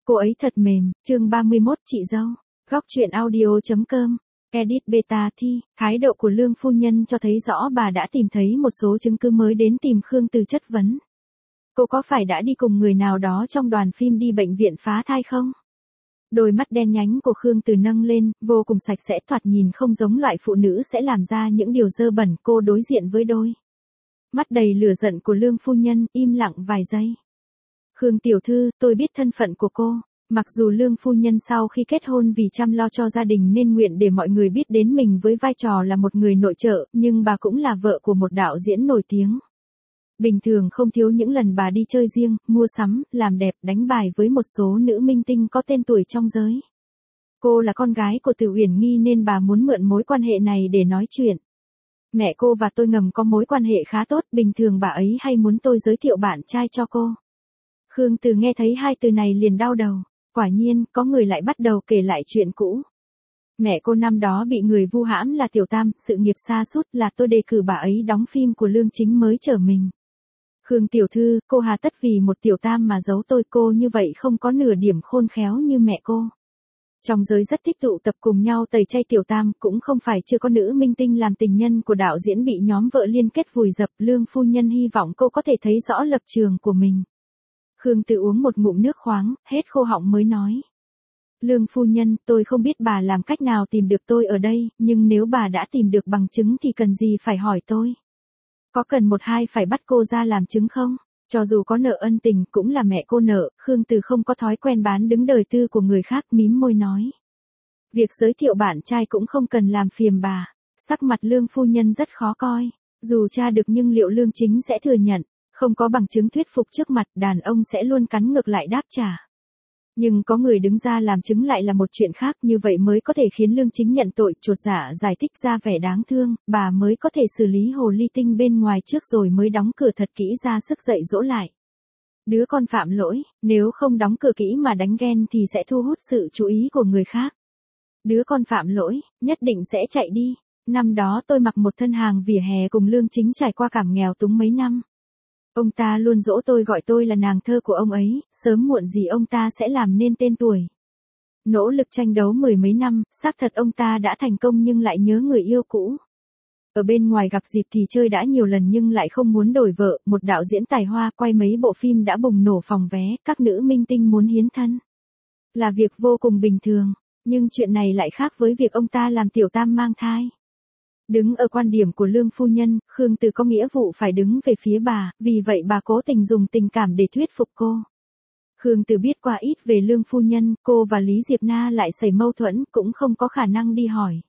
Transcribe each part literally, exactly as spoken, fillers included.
Cô ấy thật mềm, chương ba mươi mốt chị dâu. Góc truyện audio.com. Edit beta thi, thái độ của Lương phu nhân cho thấy rõ bà đã tìm thấy một số chứng cứ mới đến tìm Khương Từ chất vấn. Cô có phải đã đi cùng người nào đó trong đoàn phim đi bệnh viện phá thai không? Đôi mắt đen nhánh của Khương Từ nâng lên, vô cùng sạch sẽ, thoạt nhìn không giống loại phụ nữ sẽ làm ra những điều dơ bẩn. Cô đối diện với đôi mắt đầy lửa giận của Lương phu nhân, im lặng vài giây. Khương tiểu thư, tôi biết thân phận của cô. Mặc dù Lương phu nhân sau khi kết hôn vì chăm lo cho gia đình nên nguyện để mọi người biết đến mình với vai trò là một người nội trợ, nhưng bà cũng là vợ của một đạo diễn nổi tiếng. Bình thường không thiếu những lần bà đi chơi riêng, mua sắm, làm đẹp, đánh bài với một số nữ minh tinh có tên tuổi trong giới. Cô là con gái của Từ Uyển Nghi nên bà muốn mượn mối quan hệ này để nói chuyện. Mẹ cô và tôi ngầm có mối quan hệ khá tốt, bình thường bà ấy hay muốn tôi giới thiệu bạn trai cho cô. Khương Từ nghe thấy hai từ này liền đau đầu. Quả nhiên, có người lại bắt đầu kể lại chuyện cũ. Mẹ cô năm đó bị người vu hãm là Tiểu Tam, sự nghiệp sa sút, là tôi đề cử bà ấy đóng phim của Lương Chính mới trở mình. Khương tiểu thư, cô hà tất vì một Tiểu Tam mà giấu tôi, cô như vậy không có nửa điểm khôn khéo như mẹ cô. Trong giới rất thích tụ tập cùng nhau tẩy chay Tiểu Tam, cũng không phải chưa có nữ minh tinh làm tình nhân của đạo diễn bị nhóm vợ liên kết vùi dập. Lương phu nhân hy vọng cô có thể thấy rõ lập trường của mình. Khương Từ uống một ngụm nước khoáng, hết khô họng mới nói. Lương phu nhân, tôi không biết bà làm cách nào tìm được tôi ở đây, nhưng nếu bà đã tìm được bằng chứng thì cần gì phải hỏi tôi. Có cần một hai phải bắt cô ra làm chứng không? Cho dù có nợ ân tình cũng là mẹ cô nợ. Khương Từ không có thói quen bán đứng đời tư của người khác, mím môi nói. Việc giới thiệu bạn trai cũng không cần làm phiền bà. Sắc mặt Lương phu nhân rất khó coi. Dù tra được nhưng liệu Lương Chính sẽ thừa nhận? Không có bằng chứng thuyết phục trước mặt, đàn ông sẽ luôn cắn ngược lại đáp trả. Nhưng có người đứng ra làm chứng lại là một chuyện khác, như vậy mới có thể khiến Lương Chính nhận tội. Chột dạ giải thích ra vẻ đáng thương, bà mới có thể xử lý hồ ly tinh bên ngoài trước rồi mới đóng cửa thật kỹ ra sức dạy dỗ lại. Đứa con phạm lỗi, nếu không đóng cửa kỹ mà đánh ghen thì sẽ thu hút sự chú ý của người khác. Đứa con phạm lỗi, nhất định sẽ chạy đi. Năm đó tôi mặc một thân hàng vỉa hè cùng Lương Chính trải qua cảm nghèo túng mấy năm. Ông ta luôn dỗ tôi, gọi tôi là nàng thơ của ông ấy, sớm muộn gì ông ta sẽ làm nên tên tuổi. Nỗ lực tranh đấu mười mấy năm, xác thật ông ta đã thành công nhưng lại nhớ người yêu cũ. Ở bên ngoài gặp dịp thì chơi đã nhiều lần nhưng lại không muốn đổi vợ, một đạo diễn tài hoa quay mấy bộ phim đã bùng nổ phòng vé, các nữ minh tinh muốn hiến thân. Là việc vô cùng bình thường, nhưng chuyện này lại khác với việc ông ta làm Tiểu Tam mang thai. Đứng ở quan điểm của Lương phu nhân, Khương Từ có nghĩa vụ phải đứng về phía bà, vì vậy bà cố tình dùng tình cảm để thuyết phục cô. Khương Từ biết qua ít về Lương phu nhân, cô và Lý Diệp Na lại xảy mâu thuẫn, cũng không có khả năng đi hỏi.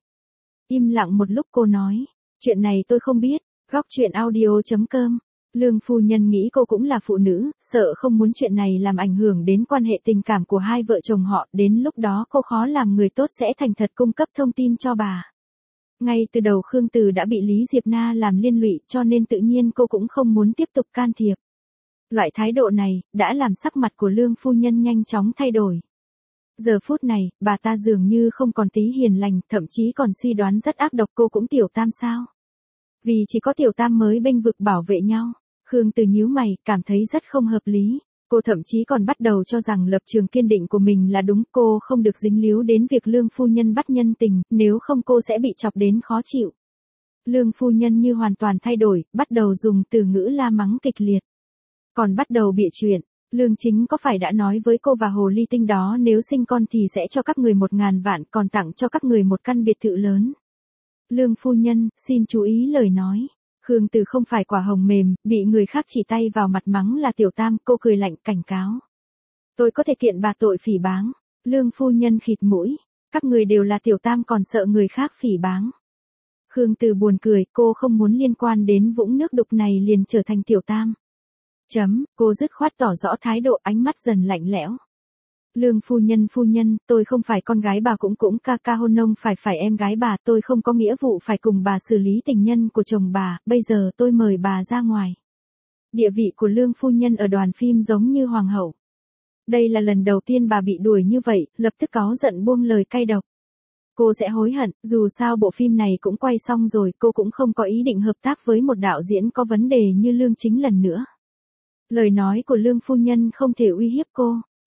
Im lặng một lúc cô nói, chuyện này tôi không biết. Góc truyện audio.com. Lương phu nhân nghĩ cô cũng là phụ nữ, sợ không muốn chuyện này làm ảnh hưởng đến quan hệ tình cảm của hai vợ chồng họ, đến lúc đó cô khó làm người tốt sẽ thành thật cung cấp thông tin cho bà. Ngay từ đầu Khương Từ đã bị Lý Diệp Na làm liên lụy cho nên tự nhiên cô cũng không muốn tiếp tục can thiệp. Loại thái độ này, đã làm sắc mặt của Lương phu nhân nhanh chóng thay đổi. Giờ phút này, bà ta dường như không còn tí hiền lành, thậm chí còn suy đoán rất ác độc, cô cũng Tiểu Tam sao? Vì chỉ có Tiểu Tam mới bênh vực bảo vệ nhau. Khương Từ nhíu mày, cảm thấy rất không hợp lý. Cô thậm chí còn bắt đầu cho rằng lập trường kiên định của mình là đúng, cô không được dính líu đến việc Lương phu nhân bắt nhân tình, nếu không cô sẽ bị chọc đến khó chịu. Lương phu nhân như hoàn toàn thay đổi, bắt đầu dùng từ ngữ la mắng kịch liệt. Còn bắt đầu bịa chuyện, Lương Chính có phải đã nói với cô và hồ ly tinh đó nếu sinh con thì sẽ cho các người một ngàn vạn, còn tặng cho các người một căn biệt thự lớn. Lương phu nhân, xin chú ý lời nói. Khương Từ không phải quả hồng mềm, bị người khác chỉ tay vào mặt mắng là Tiểu Tam, cô cười lạnh cảnh cáo. Tôi có thể kiện bà tội phỉ báng. Lương phu nhân khịt mũi, các người đều là Tiểu Tam còn sợ người khác phỉ báng. Khương Từ buồn cười, cô không muốn liên quan đến vũng nước đục này liền trở thành Tiểu Tam. Chấm, cô dứt khoát tỏ rõ thái độ, ánh mắt dần lạnh lẽo. Lương phu nhân phu nhân, tôi không phải con gái bà, cũng cũng ca ca hôn nông phải phải em gái bà, tôi không có nghĩa vụ phải cùng bà xử lý tình nhân của chồng bà, bây giờ tôi mời bà ra ngoài. Địa vị của Lương phu nhân ở đoàn phim giống như hoàng hậu. Đây là lần đầu tiên bà bị đuổi như vậy, lập tức cáu giận buông lời cay độc. Cô sẽ hối hận, dù sao bộ phim này cũng quay xong rồi, cô cũng không có ý định hợp tác với một đạo diễn có vấn đề như Lương Chính lần nữa. Lời nói của Lương phu nhân không thể uy hiếp cô.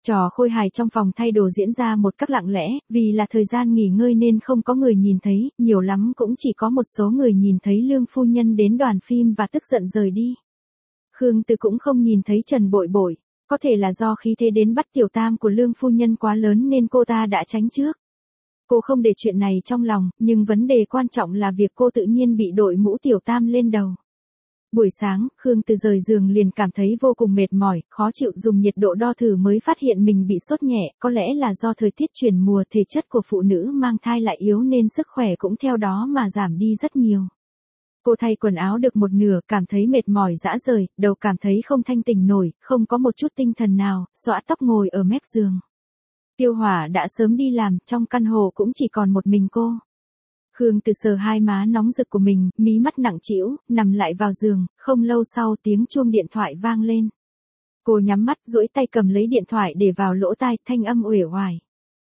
Trò khôi hài trong phòng thay đồ diễn ra một cách lặng lẽ, vì là thời gian nghỉ ngơi nên không có người nhìn thấy, nhiều lắm cũng chỉ có một số người nhìn thấy Lương phu nhân đến đoàn phim và tức giận rời đi. Khương Từ cũng không nhìn thấy Trần Bội Bội, có thể là do khí thế đến bắt tiểu tam của Lương phu nhân quá lớn nên cô ta đã tránh trước. Cô không để chuyện này trong lòng, nhưng vấn đề quan trọng là việc cô tự nhiên bị đội mũ tiểu tam lên đầu. Buổi sáng, Khương Từ rời giường liền cảm thấy vô cùng mệt mỏi, khó chịu, dùng nhiệt độ đo thử mới phát hiện mình bị sốt nhẹ, có lẽ là do thời tiết chuyển mùa, thể chất của phụ nữ mang thai lại yếu nên sức khỏe cũng theo đó mà giảm đi rất nhiều. Cô thay quần áo được một nửa, cảm thấy mệt mỏi rã rời, đầu cảm thấy không thanh tỉnh nổi, không có một chút tinh thần nào, xõa tóc ngồi ở mép giường. Tiêu Hỏa đã sớm đi làm, trong căn hộ cũng chỉ còn một mình cô. Khương Từ sờ hai má nóng rực của mình, mí mắt nặng trĩu, nằm lại vào giường, không lâu sau tiếng chuông điện thoại vang lên. Cô nhắm mắt duỗi tay cầm lấy điện thoại để vào lỗ tai, thanh âm uể oải.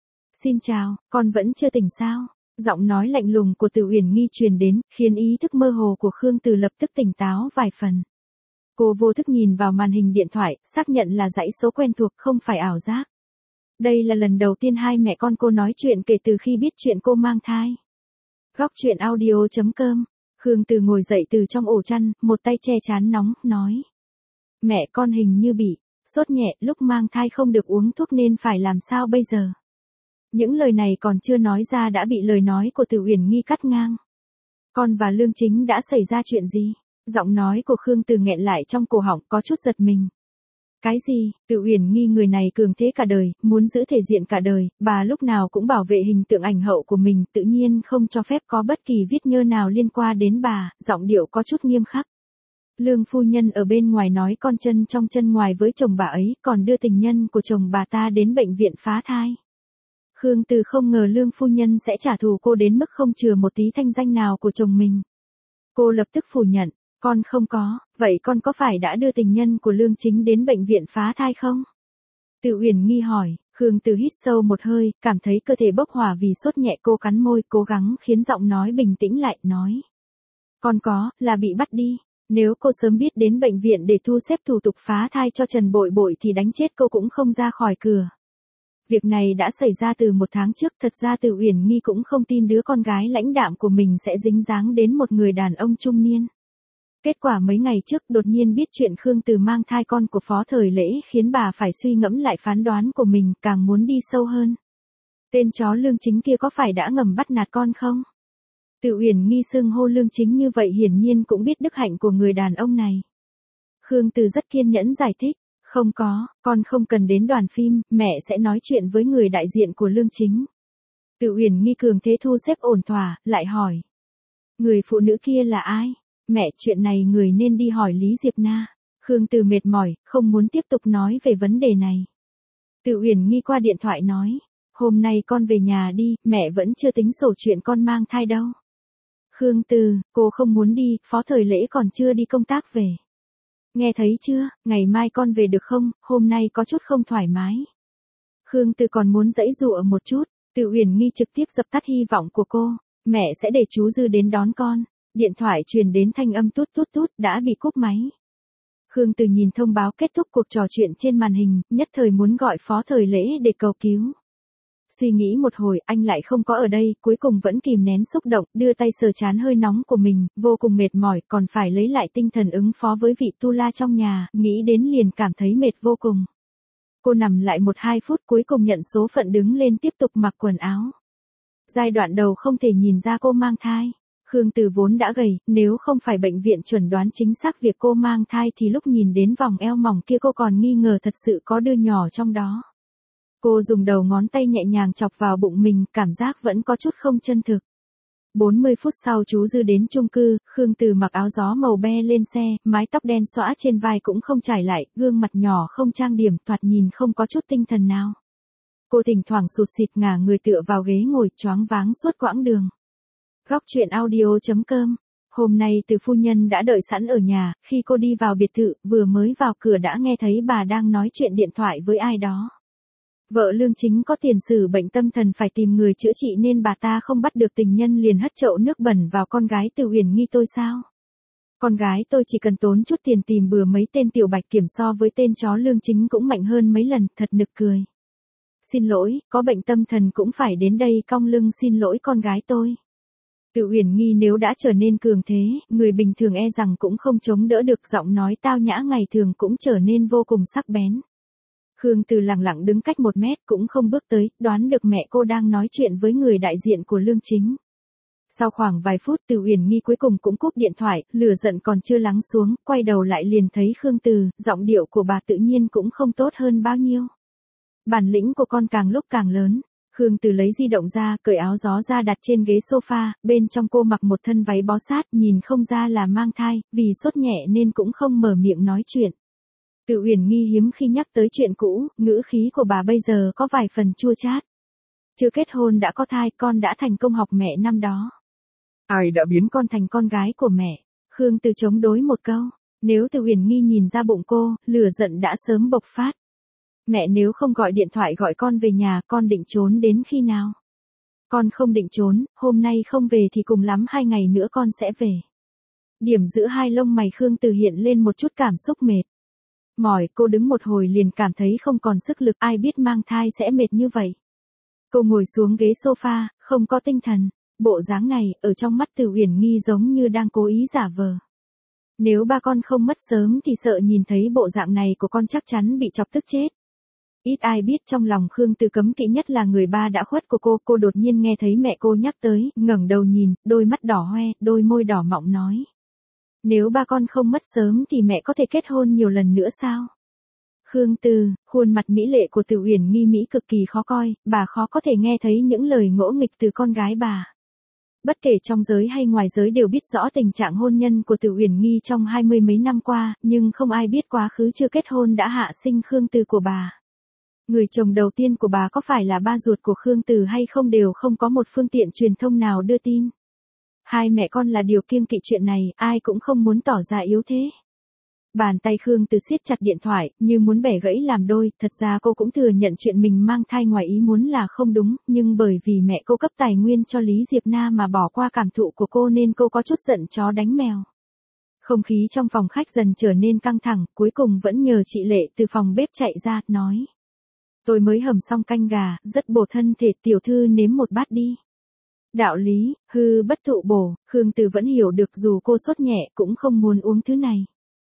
Xin chào, con vẫn chưa tỉnh sao? Giọng nói lạnh lùng của Từ Uyển Nghi truyền đến, khiến ý thức mơ hồ của Khương Từ lập tức tỉnh táo vài phần. Cô vô thức nhìn vào màn hình điện thoại, xác nhận là dãy số quen thuộc, không phải ảo giác. Đây là lần đầu tiên hai mẹ con cô nói chuyện kể từ khi biết chuyện cô mang thai. Góc truyện audio chấm com. Khương Từ ngồi dậy từ trong ổ chăn, một tay che trán nóng, nói. Mẹ con hình như bị sốt nhẹ, lúc mang thai không được uống thuốc nên phải làm sao bây giờ? Những lời này còn chưa nói ra đã bị lời nói của Từ Uyển Nghi cắt ngang. Con và Lương Chính đã xảy ra chuyện gì? Giọng nói của Khương Từ nghẹn lại trong cổ họng, có chút giật mình. Cái gì? Từ Uyển Nghi người này cường thế cả đời, muốn giữ thể diện cả đời, bà lúc nào cũng bảo vệ hình tượng ảnh hậu của mình, tự nhiên không cho phép có bất kỳ viết nhơ nào liên quan đến bà, giọng điệu có chút nghiêm khắc. Lương phu nhân ở bên ngoài nói con chân trong chân ngoài với chồng bà ấy, còn đưa tình nhân của chồng bà ta đến bệnh viện phá thai. Khương Từ không ngờ Lương phu nhân sẽ trả thù cô đến mức không chừa một tí thanh danh nào của chồng mình. Cô lập tức phủ nhận. Con không có, vậy con có phải đã đưa tình nhân của Lương Chính đến bệnh viện phá thai không? Từ Uyển Nghi hỏi. Khương Từ hít sâu một hơi, cảm thấy cơ thể bốc hỏa vì sốt nhẹ, cô cắn môi, cố gắng khiến giọng nói bình tĩnh lại, nói. Con có, là bị bắt đi. Nếu cô sớm biết đến bệnh viện để thu xếp thủ tục phá thai cho Trần Bội Bội thì đánh chết cô cũng không ra khỏi cửa. Việc này đã xảy ra từ một tháng trước, thật ra Từ Uyển Nghi cũng không tin đứa con gái lãnh đạm của mình sẽ dính dáng đến một người đàn ông trung niên. Kết quả mấy ngày trước đột nhiên biết chuyện Khương Từ mang thai con của Phó Thời Lễ khiến bà phải suy ngẫm lại phán đoán của mình, càng muốn đi sâu hơn. Tên chó Lương Chính kia có phải đã ngầm bắt nạt con không? Từ Uyển Nghi xưng hô Lương Chính như vậy hiển nhiên cũng biết đức hạnh của người đàn ông này. Khương Từ rất kiên nhẫn giải thích, không có, con không cần đến đoàn phim, mẹ sẽ nói chuyện với người đại diện của Lương Chính. Từ Uyển Nghi cường thế thu xếp ổn thỏa, lại hỏi. Người phụ nữ kia là ai? Mẹ, chuyện này người nên đi hỏi Lý Diệp Na. Khương Từ mệt mỏi, không muốn tiếp tục nói về vấn đề này. Từ Uyển Nghi qua điện thoại nói, hôm nay con về nhà đi, mẹ vẫn chưa tính sổ chuyện con mang thai đâu. Khương Từ, cô không muốn đi, Phó Thời Lễ còn chưa đi công tác về. Nghe thấy chưa, ngày mai con về được không, hôm nay có chút không thoải mái. Khương Từ còn muốn giãy giụa một chút, Từ Uyển Nghi trực tiếp dập tắt hy vọng của cô, mẹ sẽ để chú Dư đến đón con. Điện thoại truyền đến thanh âm tút tút tút, đã bị cúp máy. Khương Từ nhìn thông báo kết thúc cuộc trò chuyện trên màn hình, nhất thời muốn gọi Phó Thời Lễ để cầu cứu. Suy nghĩ một hồi, anh lại không có ở đây, cuối cùng vẫn kìm nén xúc động, đưa tay sờ trán hơi nóng của mình, vô cùng mệt mỏi, còn phải lấy lại tinh thần ứng phó với vị tu la trong nhà, nghĩ đến liền cảm thấy mệt vô cùng. Cô nằm lại một hai phút, cuối cùng nhận số phận đứng lên tiếp tục mặc quần áo. Giai đoạn đầu không thể nhìn ra cô mang thai. Khương Từ vốn đã gầy, nếu không phải bệnh viện chuẩn đoán chính xác việc cô mang thai thì lúc nhìn đến vòng eo mỏng kia cô còn nghi ngờ thật sự có đứa nhỏ trong đó. Cô dùng đầu ngón tay nhẹ nhàng chọc vào bụng mình, cảm giác vẫn có chút không chân thực. bốn mươi phút sau chú Dư đến chung cư, Khương Từ mặc áo gió màu be lên xe, mái tóc đen xõa trên vai cũng không trải lại, gương mặt nhỏ không trang điểm, thoạt nhìn không có chút tinh thần nào. Cô thỉnh thoảng sụt sịt ngả người tựa vào ghế ngồi, choáng váng suốt quãng đường. Góc truyện audio chấm com. Hôm nay Từ phu nhân đã đợi sẵn ở nhà, khi cô đi vào biệt thự, vừa mới vào cửa đã nghe thấy bà đang nói chuyện điện thoại với ai đó. Vợ Lương Chính có tiền sử bệnh tâm thần phải tìm người chữa trị nên bà ta không bắt được tình nhân liền hất chậu nước bẩn vào con gái Từ Uyển Nghi tôi sao? Con gái tôi chỉ cần tốn chút tiền tìm bừa mấy tên tiểu bạch kiểm so với tên chó Lương Chính cũng mạnh hơn mấy lần, thật nực cười. Xin lỗi, có bệnh tâm thần cũng phải đến đây cong lưng xin lỗi con gái tôi. Từ Uyển Nghi nếu đã trở nên cường thế, người bình thường e rằng cũng không chống đỡ được, giọng nói tao nhã ngày thường cũng trở nên vô cùng sắc bén. Khương Từ lặng lặng đứng cách một mét cũng không bước tới, đoán được mẹ cô đang nói chuyện với người đại diện của Lương Chính. Sau khoảng vài phút Từ Uyển Nghi cuối cùng cũng cúp điện thoại, lửa giận còn chưa lắng xuống, quay đầu lại liền thấy Khương Từ, giọng điệu của bà tự nhiên cũng không tốt hơn bao nhiêu. Bản lĩnh của con càng lúc càng lớn. Khương Từ lấy di động ra, cởi áo gió ra đặt trên ghế sofa, bên trong cô mặc một thân váy bó sát, nhìn không ra là mang thai, vì sốt nhẹ nên cũng không mở miệng nói chuyện. Từ Uyển Nghi hiếm khi nhắc tới chuyện cũ, ngữ khí của bà bây giờ có vài phần chua chát. Chưa kết hôn đã có thai, con đã thành công học mẹ năm đó. Ai đã biến con thành con gái của mẹ? Khương Từ chống đối một câu. Nếu Từ Uyển Nghi nhìn ra bụng cô, lửa giận đã sớm bộc phát. Mẹ nếu không gọi điện thoại gọi con về nhà, con định trốn đến khi nào? Con không định trốn, hôm nay không về thì cùng lắm hai ngày nữa con sẽ về. Điểm giữa hai lông mày Khương Từ hiện lên một chút cảm xúc mệt. Mỏi, cô đứng một hồi liền cảm thấy không còn sức lực, ai biết mang thai sẽ mệt như vậy. Cô ngồi xuống ghế sofa, không có tinh thần. Bộ dáng này, ở trong mắt Từ Uyển Nghi giống như đang cố ý giả vờ. Nếu ba con không mất sớm thì sợ nhìn thấy bộ dạng này của con chắc chắn bị chọc tức chết. Ít ai biết trong lòng Khương Từ cấm kỵ nhất là người ba đã khuất của cô, cô đột nhiên nghe thấy mẹ cô nhắc tới, ngẩng đầu nhìn, đôi mắt đỏ hoe, đôi môi đỏ mọng nói. Nếu ba con không mất sớm thì mẹ có thể kết hôn nhiều lần nữa sao? Khương Từ, khuôn mặt mỹ lệ của Từ Uyển Nghi Mỹ cực kỳ khó coi, bà khó có thể nghe thấy những lời ngỗ nghịch từ con gái bà. Bất kể trong giới hay ngoài giới đều biết rõ tình trạng hôn nhân của Từ Uyển Nghi trong hai mươi mấy năm qua, nhưng không ai biết quá khứ chưa kết hôn đã hạ sinh Khương Từ của bà. Người chồng đầu tiên của bà có phải là ba ruột của Khương Từ hay không đều không có một phương tiện truyền thông nào đưa tin. Hai mẹ con là điều kiêng kỵ chuyện này, ai cũng không muốn tỏ ra yếu thế. Bàn tay Khương Từ siết chặt điện thoại, như muốn bẻ gãy làm đôi, thật ra cô cũng thừa nhận chuyện mình mang thai ngoài ý muốn là không đúng, nhưng bởi vì mẹ cô cấp tài nguyên cho Lý Diệp Na mà bỏ qua cảm thụ của cô nên cô có chút giận chó đánh mèo. Không khí trong phòng khách dần trở nên căng thẳng, cuối cùng vẫn nhờ chị Lệ từ phòng bếp chạy ra, nói. Tôi mới hầm xong canh gà, rất bổ thân thể, tiểu thư nếm một bát đi. Đạo lý, hư bất thụ bổ, Khương Từ vẫn hiểu được dù cô sốt nhẹ cũng không muốn uống thứ này.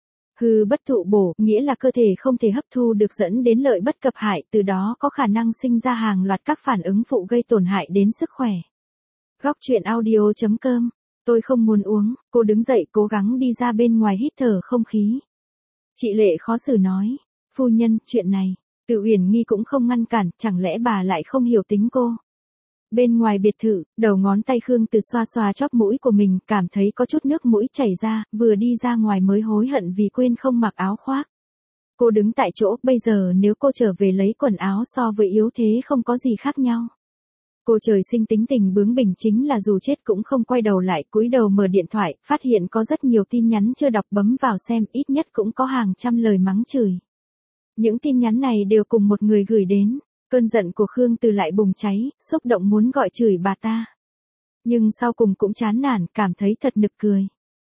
Hư bất thụ bổ, nghĩa là cơ thể không thể hấp thu được dẫn đến lợi bất cập hại, từ đó có khả năng sinh ra hàng loạt các phản ứng phụ gây tổn hại đến sức khỏe. Góc truyện audio chấm com. Tôi không muốn uống, cô đứng dậy cố gắng đi ra bên ngoài hít thở không khí. Chị Lệ khó xử nói, phu nhân, chuyện này, Từ Uyển Nghi cũng không ngăn cản, chẳng lẽ bà lại không hiểu tính cô. Bên ngoài biệt thự, đầu ngón tay Khương Từ xoa xoa chóp mũi của mình, cảm thấy có chút nước mũi chảy ra, vừa đi ra ngoài mới hối hận vì quên không mặc áo khoác. Cô đứng tại chỗ, bây giờ nếu cô trở về lấy quần áo so với yếu thế không có gì khác nhau. Cô trời sinh tính tình bướng bỉnh chính là dù chết cũng không quay đầu lại, cúi đầu mở điện thoại, phát hiện có rất nhiều tin nhắn chưa đọc, bấm vào xem, ít nhất cũng có hàng trăm lời mắng chửi. Những tin nhắn này đều cùng một người gửi đến. Cơn giận của Khương Từ lại bùng cháy, xúc động muốn gọi chửi bà ta. Nhưng sau cùng cũng chán nản, cảm thấy thật nực cười.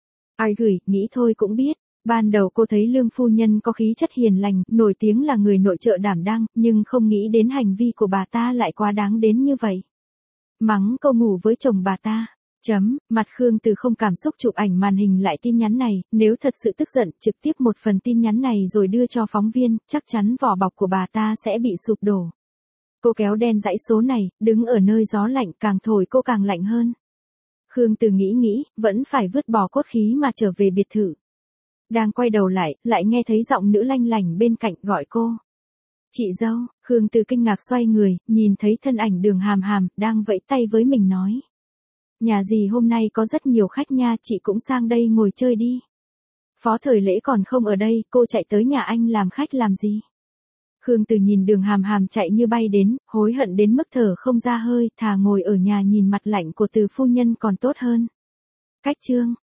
Ai gửi, nghĩ thôi cũng biết. Ban đầu cô thấy Lương phu nhân có khí chất hiền lành, nổi tiếng là người nội trợ đảm đang, nhưng không nghĩ đến hành vi của bà ta lại quá đáng đến như vậy. Mắng cô ngủ với chồng bà ta. Chấm, mặt Khương Từ không cảm xúc chụp ảnh màn hình lại tin nhắn này, nếu thật sự tức giận, trực tiếp một phần tin nhắn này rồi đưa cho phóng viên, chắc chắn vỏ bọc của bà ta sẽ bị sụp đổ. Cô kéo đen dãy số này, đứng ở nơi gió lạnh, càng thổi cô càng lạnh hơn. Khương Từ nghĩ nghĩ, vẫn phải vứt bỏ cốt khí mà trở về biệt thự. Đang quay đầu lại, lại nghe thấy giọng nữ lanh lảnh bên cạnh gọi cô. Chị dâu, Khương Từ kinh ngạc xoay người, nhìn thấy thân ảnh Đường Hàm Hàm, đang vẫy tay với mình nói. Nhà dì hôm nay có rất nhiều khách nha, chị cũng sang đây ngồi chơi đi. Phó Thời Lễ còn không ở đây, cô chạy tới nhà anh làm khách làm gì? Khương Từ nhìn Đường Hàm Hàm chạy như bay đến, hối hận đến mức thở không ra hơi, thà ngồi ở nhà nhìn mặt lạnh của Từ phu nhân còn tốt hơn. Cách chương.